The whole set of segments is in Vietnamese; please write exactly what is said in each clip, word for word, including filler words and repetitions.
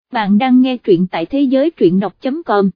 Bạn đang nghe truyện tại thế giới truyện đọc chấm com.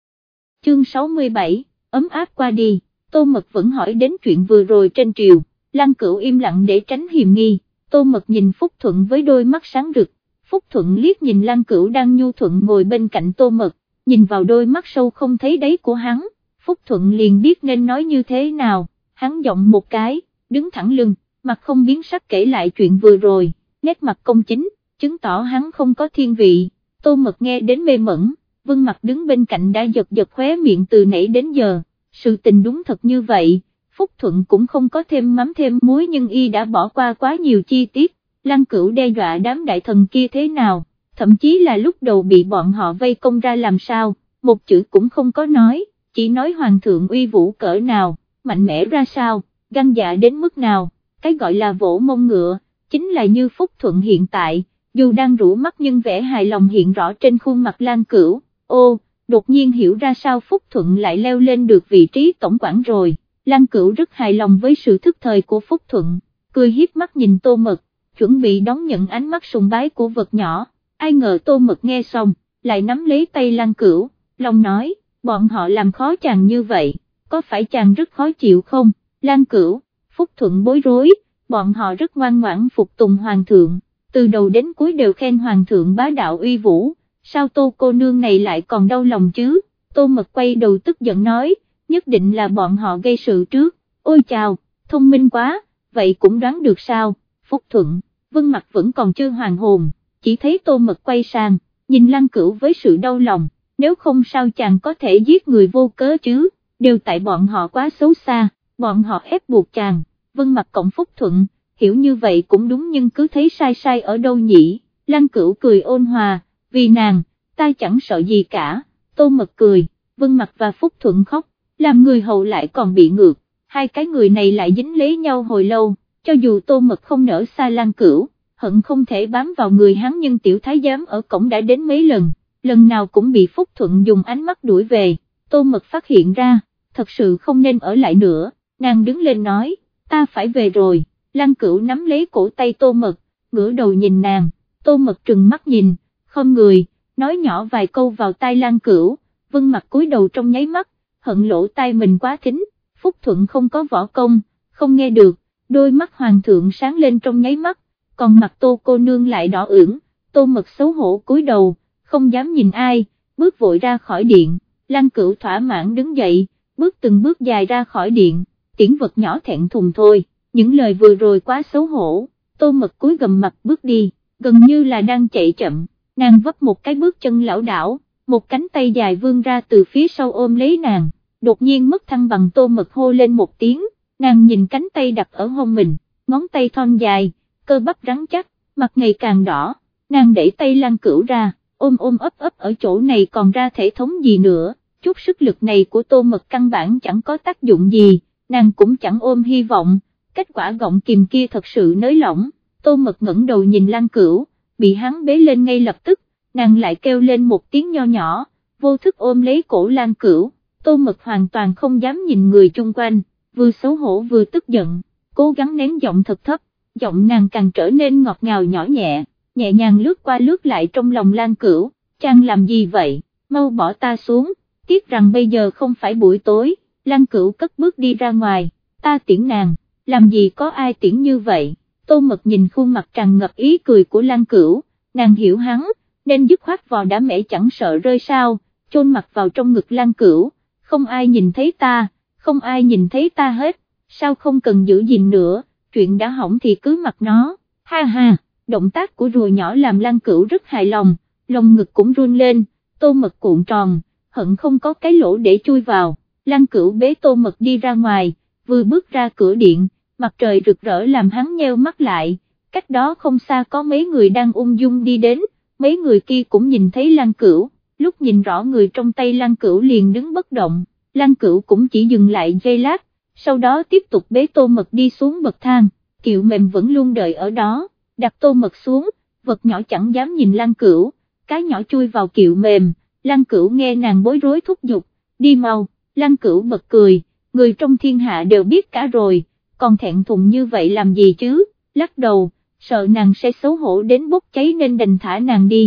Chương sáu mươi bảy, ấm áp qua đi, Tô Mật vẫn hỏi đến chuyện vừa rồi trên triều, Lăng Cửu im lặng để tránh hiềm nghi, Tô Mật nhìn Phúc Thuận với đôi mắt sáng rực, Phúc Thuận liếc nhìn Lăng Cửu đang nhu thuận ngồi bên cạnh Tô Mật, nhìn vào đôi mắt sâu không thấy đáy của hắn, Phúc Thuận liền biết nên nói như thế nào, hắn giọng một cái, đứng thẳng lưng, mặt không biến sắc kể lại chuyện vừa rồi, nét mặt công chính, chứng tỏ hắn không có thiên vị. Tô Mật nghe đến mê mẩn, Vân Mặc đứng bên cạnh đã giật giật khóe miệng từ nãy đến giờ, sự tình đúng thật như vậy, Phúc Thuận cũng không có thêm mắm thêm muối nhưng y đã bỏ qua quá nhiều chi tiết, Lăng Cửu đe dọa đám đại thần kia thế nào, thậm chí là lúc đầu bị bọn họ vây công ra làm sao, một chữ cũng không có nói, chỉ nói hoàng thượng uy vũ cỡ nào, mạnh mẽ ra sao, gan dạ đến mức nào, cái gọi là vỗ mông ngựa, chính là như Phúc Thuận hiện tại. Dù đang rũ mắt nhưng vẻ hài lòng hiện rõ trên khuôn mặt Lăng Cửu, ô, đột nhiên hiểu ra sao Phúc Thuận lại leo lên được vị trí tổng quản rồi, Lăng Cửu rất hài lòng với sự thức thời của Phúc Thuận, cười hiếp mắt nhìn Tô Mật, chuẩn bị đón nhận ánh mắt sùng bái của vật nhỏ, ai ngờ Tô Mật nghe xong, lại nắm lấy tay Lăng Cửu, lòng nói, bọn họ làm khó chàng như vậy, có phải chàng rất khó chịu không, Lăng Cửu, Phúc Thuận bối rối, bọn họ rất ngoan ngoãn phục tùng hoàng thượng. Từ đầu đến cuối đều khen hoàng thượng bá đạo uy vũ, sao Tô cô nương này lại còn đau lòng chứ, Tô Mật quay đầu tức giận nói, nhất định là bọn họ gây sự trước, ôi chào, thông minh quá, vậy cũng đoán được sao, Phúc Thuận, Vân Mặc vẫn còn chưa hoàn hồn, chỉ thấy Tô Mật quay sang, nhìn Lăng Cửu với sự đau lòng, nếu không sao chàng có thể giết người vô cớ chứ, đều tại bọn họ quá xấu xa, bọn họ ép buộc chàng, Vân Mặc cộng Phúc Thuận. Hiểu như vậy cũng đúng nhưng cứ thấy sai sai ở đâu nhỉ, Lăng Cửu cười ôn hòa, vì nàng, ta chẳng sợ gì cả, Tô Mật cười, Vân Mặc và Phúc Thuận khóc, làm người hầu lại còn bị ngược, hai cái người này lại dính lấy nhau hồi lâu, cho dù Tô Mật không nỡ xa Lăng Cửu, hận không thể bám vào người hắn nhưng tiểu thái giám ở cổng đã đến mấy lần, lần nào cũng bị Phúc Thuận dùng ánh mắt đuổi về, Tô Mật phát hiện ra, thật sự không nên ở lại nữa, nàng đứng lên nói, ta phải về rồi. Lăng Cửu nắm lấy cổ tay Tô Mật, ngửa đầu nhìn nàng, Tô Mật trừng mắt nhìn, không người, nói nhỏ vài câu vào tai Lăng Cửu, Vân Mặc cúi đầu trong nháy mắt, hận lỗ tai mình quá thính, Phúc Thuận không có võ công, không nghe được, đôi mắt hoàng thượng sáng lên trong nháy mắt, còn mặt Tô cô nương lại đỏ ửng, Tô Mật xấu hổ cúi đầu, không dám nhìn ai, bước vội ra khỏi điện, Lăng Cửu thỏa mãn đứng dậy, bước từng bước dài ra khỏi điện, tiễn vật nhỏ thẹn thùng thôi. Những lời vừa rồi quá xấu hổ, Tô Mật cúi gầm mặt bước đi, gần như là đang chạy chậm, nàng vấp một cái bước chân lảo đảo, một cánh tay dài vươn ra từ phía sau ôm lấy nàng, đột nhiên mất thăng bằng Tô Mật hô lên một tiếng, nàng nhìn cánh tay đặt ở hông mình, ngón tay thon dài, cơ bắp rắn chắc, mặt ngày càng đỏ, nàng đẩy tay Lăng Cửu ra, ôm ôm ấp ấp ở chỗ này còn ra thể thống gì nữa, chút sức lực này của Tô Mật căn bản chẳng có tác dụng gì, nàng cũng chẳng ôm hy vọng. Kết quả gọng kìm kia thật sự nới lỏng, Tô Mật ngẩng đầu nhìn Lăng Cửu, bị hắn bế lên ngay lập tức, nàng lại kêu lên một tiếng nho nhỏ, vô thức ôm lấy cổ Lăng Cửu, Tô Mật hoàn toàn không dám nhìn người chung quanh, vừa xấu hổ vừa tức giận, cố gắng nén giọng thật thấp, giọng nàng càng trở nên ngọt ngào nhỏ nhẹ, nhẹ nhàng lướt qua lướt lại trong lòng Lăng Cửu, chàng làm gì vậy, mau bỏ ta xuống, tiếc rằng bây giờ không phải buổi tối, Lăng Cửu cất bước đi ra ngoài, ta tiễn nàng. Làm gì có ai tiễn như vậy, Tô Mật nhìn khuôn mặt tràn ngập ý cười của Lăng Cửu, nàng hiểu hắn, nên dứt khoát vò đã mẻ chẳng sợ rơi sao, chôn mặt vào trong ngực Lăng Cửu, không ai nhìn thấy ta, không ai nhìn thấy ta hết, sao không cần giữ gìn nữa, chuyện đã hỏng thì cứ mặc nó, ha ha, động tác của rùa nhỏ làm Lăng Cửu rất hài lòng, lồng ngực cũng run lên, Tô Mật cuộn tròn, hận không có cái lỗ để chui vào, Lăng Cửu bế Tô Mật đi ra ngoài, vừa bước ra cửa điện, mặt trời rực rỡ làm hắn nheo mắt lại, cách đó không xa có mấy người đang ung dung đi đến, mấy người kia cũng nhìn thấy Lăng Cửu, lúc nhìn rõ người trong tay Lăng Cửu liền đứng bất động, Lăng Cửu cũng chỉ dừng lại giây lát, sau đó tiếp tục bế Tô Mật đi xuống bậc thang, Kiệu Mềm vẫn luôn đợi ở đó, đặt Tô Mật xuống, vật nhỏ chẳng dám nhìn Lăng Cửu, cái nhỏ chui vào Kiệu Mềm, Lăng Cửu nghe nàng bối rối thúc giục, đi mau, Lăng Cửu bật cười, người trong thiên hạ đều biết cả rồi, còn thẹn thùng như vậy làm gì chứ, lắc đầu, sợ nàng sẽ xấu hổ đến bốc cháy nên đành thả nàng đi,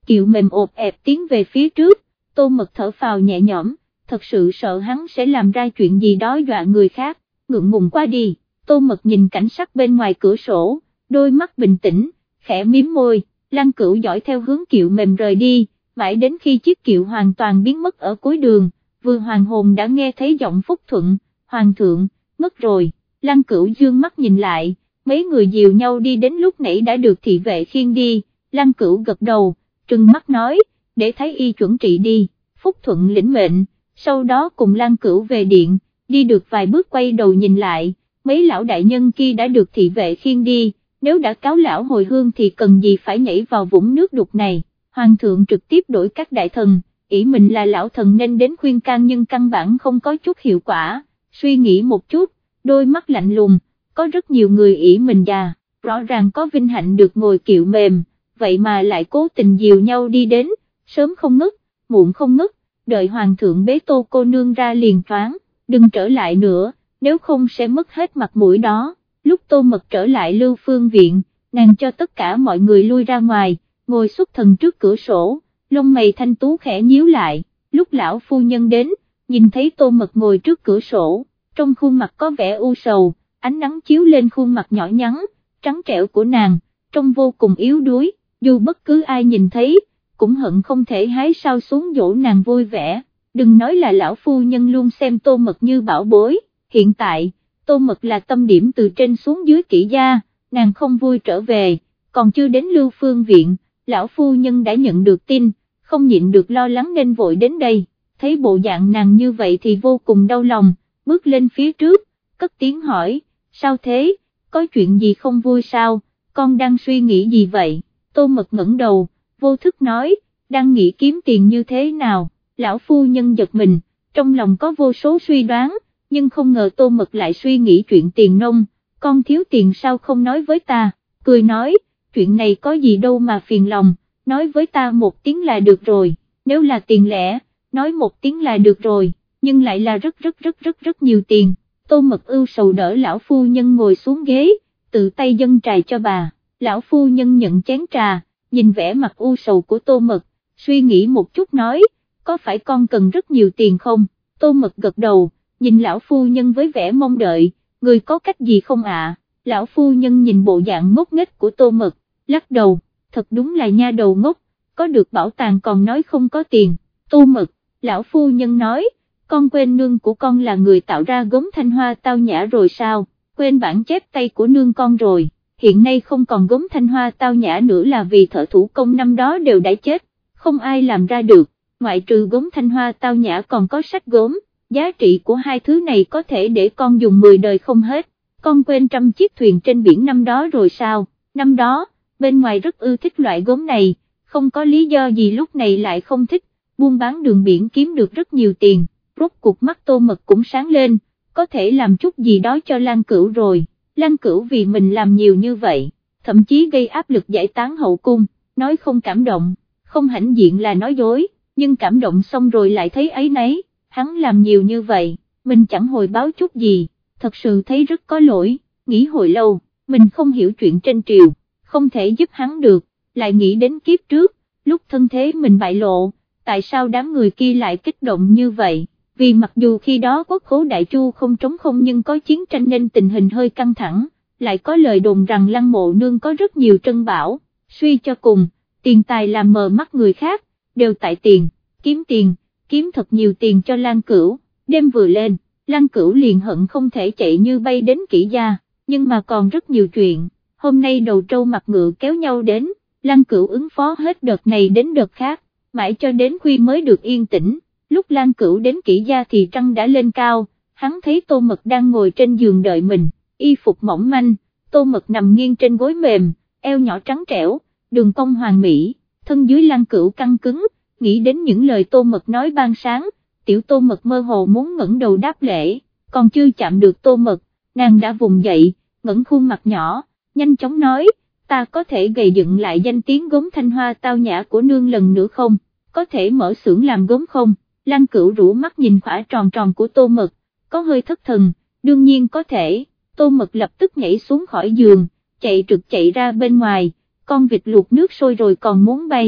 Kiệu mềm ộp ẹp tiến về phía trước, Tô Mật thở phào nhẹ nhõm, thật sự sợ hắn sẽ làm ra chuyện gì đó dọa người khác, ngượng ngùng qua đi. Tô Mật nhìn cảnh sắc bên ngoài cửa sổ, đôi mắt bình tĩnh, khẽ mím môi, Lăng Cửu dõi theo hướng kiệu mềm rời đi, mãi đến khi chiếc kiệu hoàn toàn biến mất ở cuối đường, vừa hoàn hồn đã nghe thấy giọng Phúc Thuận, Hoàng thượng, ngất rồi. Lăng Cửu dương mắt nhìn lại, mấy người dìu nhau đi đến lúc nãy đã được thị vệ khiêng đi. Lăng Cửu gật đầu, trừng mắt nói, để thái y chuẩn trị đi. Phúc Thuận lĩnh mệnh, sau đó cùng Lăng Cửu về điện, đi được vài bước quay đầu nhìn lại, mấy lão đại nhân kia đã được thị vệ khiêng đi, nếu đã cáo lão hồi hương thì cần gì phải nhảy vào vũng nước đục này. Hoàng thượng trực tiếp đổi các đại thần, ỷ mình là lão thần nên đến khuyên can nhưng căn bản không có chút hiệu quả, suy nghĩ một chút, đôi mắt lạnh lùng, có rất nhiều người ỷ mình già, rõ ràng có vinh hạnh được ngồi kiệu mềm, vậy mà lại cố tình dìu nhau đi đến, sớm không ngất, muộn không ngất, đợi hoàng thượng bế Tô cô nương ra liền thoáng, đừng trở lại nữa, nếu không sẽ mất hết mặt mũi đó. Lúc Tô Mật trở lại Lưu Phương viện, nàng cho tất cả mọi người lui ra ngoài, ngồi xuất thần trước cửa sổ, lông mày thanh tú khẽ nhíu lại, lúc lão phu nhân đến, nhìn thấy Tô Mật ngồi trước cửa sổ, trong khuôn mặt có vẻ u sầu, ánh nắng chiếu lên khuôn mặt nhỏ nhắn, trắng trẻo của nàng, trông vô cùng yếu đuối, dù bất cứ ai nhìn thấy, cũng hận không thể hái sao xuống dỗ nàng vui vẻ, đừng nói là lão phu nhân luôn xem Tô Mật như bảo bối, hiện tại, Tô Mật là tâm điểm từ trên xuống dưới Kỷ gia, nàng không vui trở về, còn chưa đến Lưu Phương viện, lão phu nhân đã nhận được tin, không nhịn được lo lắng nên vội đến đây, thấy bộ dạng nàng như vậy thì vô cùng đau lòng, bước lên phía trước, cất tiếng hỏi, sao thế, có chuyện gì không vui sao, con đang suy nghĩ gì vậy? Tô Mật ngẩng đầu, vô thức nói, đang nghĩ kiếm tiền như thế nào, lão phu nhân giật mình, trong lòng có vô số suy đoán, nhưng không ngờ Tô Mật lại suy nghĩ chuyện tiền nông, con thiếu tiền sao không nói với ta, cười nói, chuyện này có gì đâu mà phiền lòng, nói với ta một tiếng là được rồi, nếu là tiền lẻ, nói một tiếng là được rồi, nhưng lại là rất rất rất rất rất nhiều tiền. Tô Mật ưu sầu đỡ lão phu nhân ngồi xuống ghế, tự tay dâng trà cho bà, lão phu nhân nhận chén trà, nhìn vẻ mặt u sầu của Tô Mật, suy nghĩ một chút nói, có phải con cần rất nhiều tiền không? Tô Mật gật đầu, nhìn lão phu nhân với vẻ mong đợi, người có cách gì không ạ? Lão phu nhân nhìn bộ dạng ngốc nghếch của Tô Mật, lắc đầu, thật đúng là nha đầu ngốc, có được bảo tàng còn nói không có tiền. Tô Mật, lão phu nhân nói, con quên nương của con là người tạo ra gốm Thanh Hoa Tao Nhã rồi sao, quên bản chép tay của nương con rồi, hiện nay không còn gốm Thanh Hoa Tao Nhã nữa là vì thợ thủ công năm đó đều đã chết, không ai làm ra được, ngoại trừ gốm Thanh Hoa Tao Nhã còn có sách gốm, giá trị của hai thứ này có thể để con dùng mười đời không hết, con quên trăm chiếc thuyền trên biển năm đó rồi sao, năm đó, bên ngoài rất ưa thích loại gốm này, không có lý do gì lúc này lại không thích, buôn bán đường biển kiếm được rất nhiều tiền. Rốt cuộc mắt Tô Mật cũng sáng lên, có thể làm chút gì đó cho Lăng Cửu rồi, Lăng Cửu vì mình làm nhiều như vậy, thậm chí gây áp lực giải tán hậu cung, nói không cảm động, không hãnh diện là nói dối, nhưng cảm động xong rồi lại thấy áy náy, hắn làm nhiều như vậy, mình chẳng hồi báo chút gì, thật sự thấy rất có lỗi, nghĩ hồi lâu, mình không hiểu chuyện trên triều, không thể giúp hắn được, lại nghĩ đến kiếp trước, lúc thân thế mình bại lộ, tại sao đám người kia lại kích động như vậy? Vì mặc dù khi đó quốc khố Đại Chu không trống không nhưng có chiến tranh nên tình hình hơi căng thẳng, lại có lời đồn rằng Lăng Mộ Nương có rất nhiều trân bảo, suy cho cùng, tiền tài làm mờ mắt người khác, đều tại tiền, kiếm tiền, kiếm thật nhiều tiền cho Lăng Cửu, đêm vừa lên, Lăng Cửu liền hận không thể chạy như bay đến Kỷ gia, nhưng mà còn rất nhiều chuyện, hôm nay đầu trâu mặt ngựa kéo nhau đến, Lăng Cửu ứng phó hết đợt này đến đợt khác, mãi cho đến khuya mới được yên tĩnh. Lúc Lăng Cửu đến Kỷ gia thì trăng đã lên cao, hắn thấy Tô Mật đang ngồi trên giường đợi mình, y phục mỏng manh, Tô Mật nằm nghiêng trên gối mềm, eo nhỏ trắng trẻo, đường cong hoàn mỹ, thân dưới Lăng Cửu căng cứng, nghĩ đến những lời Tô Mật nói ban sáng, tiểu Tô Mật mơ hồ muốn ngẩng đầu đáp lễ, còn chưa chạm được Tô Mật, nàng đã vùng dậy, ngẩng khuôn mặt nhỏ, nhanh chóng nói, ta có thể gầy dựng lại danh tiếng gốm Thanh Hoa Tao Nhã của nương lần nữa không, có thể mở xưởng làm gốm không? Lăng Cửu rũ mắt nhìn khỏa tròn tròn của Tô Mật, có hơi thất thần, đương nhiên có thể, Tô Mật lập tức nhảy xuống khỏi giường, chạy trực chạy ra bên ngoài, con vịt luộc nước sôi rồi còn muốn bay,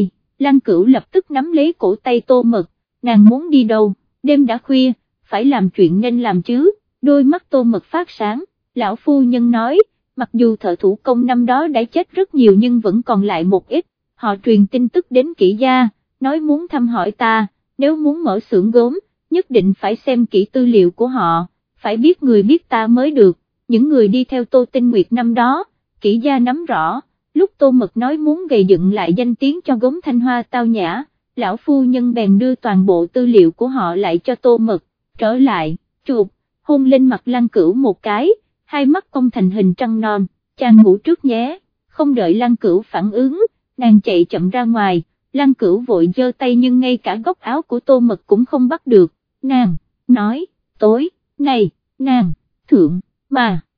Lăng Cửu lập tức nắm lấy cổ tay Tô Mật, nàng muốn đi đâu, đêm đã khuya, phải làm chuyện nên làm chứ, đôi mắt Tô Mật phát sáng, lão phu nhân nói, mặc dù thợ thủ công năm đó đã chết rất nhiều nhưng vẫn còn lại một ít, họ truyền tin tức đến Kỷ gia, nói muốn thăm hỏi ta, nếu muốn mở xưởng gốm, nhất định phải xem kỹ tư liệu của họ, phải biết người biết ta mới được, những người đi theo Tô Tinh Nguyệt năm đó, Kỷ gia nắm rõ, lúc Tô Mật nói muốn gây dựng lại danh tiếng cho gốm Thanh Hoa tao nhã, lão phu nhân bèn đưa toàn bộ tư liệu của họ lại cho Tô Mật, trở lại, chụp, hôn lên mặt Lăng Cửu một cái, hai mắt cong thành hình trăng non, chàng ngủ trước nhé, không đợi Lăng Cửu phản ứng, nàng chạy chậm ra ngoài, Lăng Cửu vội giơ tay nhưng ngay cả góc áo của Tô Mật cũng không bắt được, nàng, nói, tối, này, nàng, thượng, mà.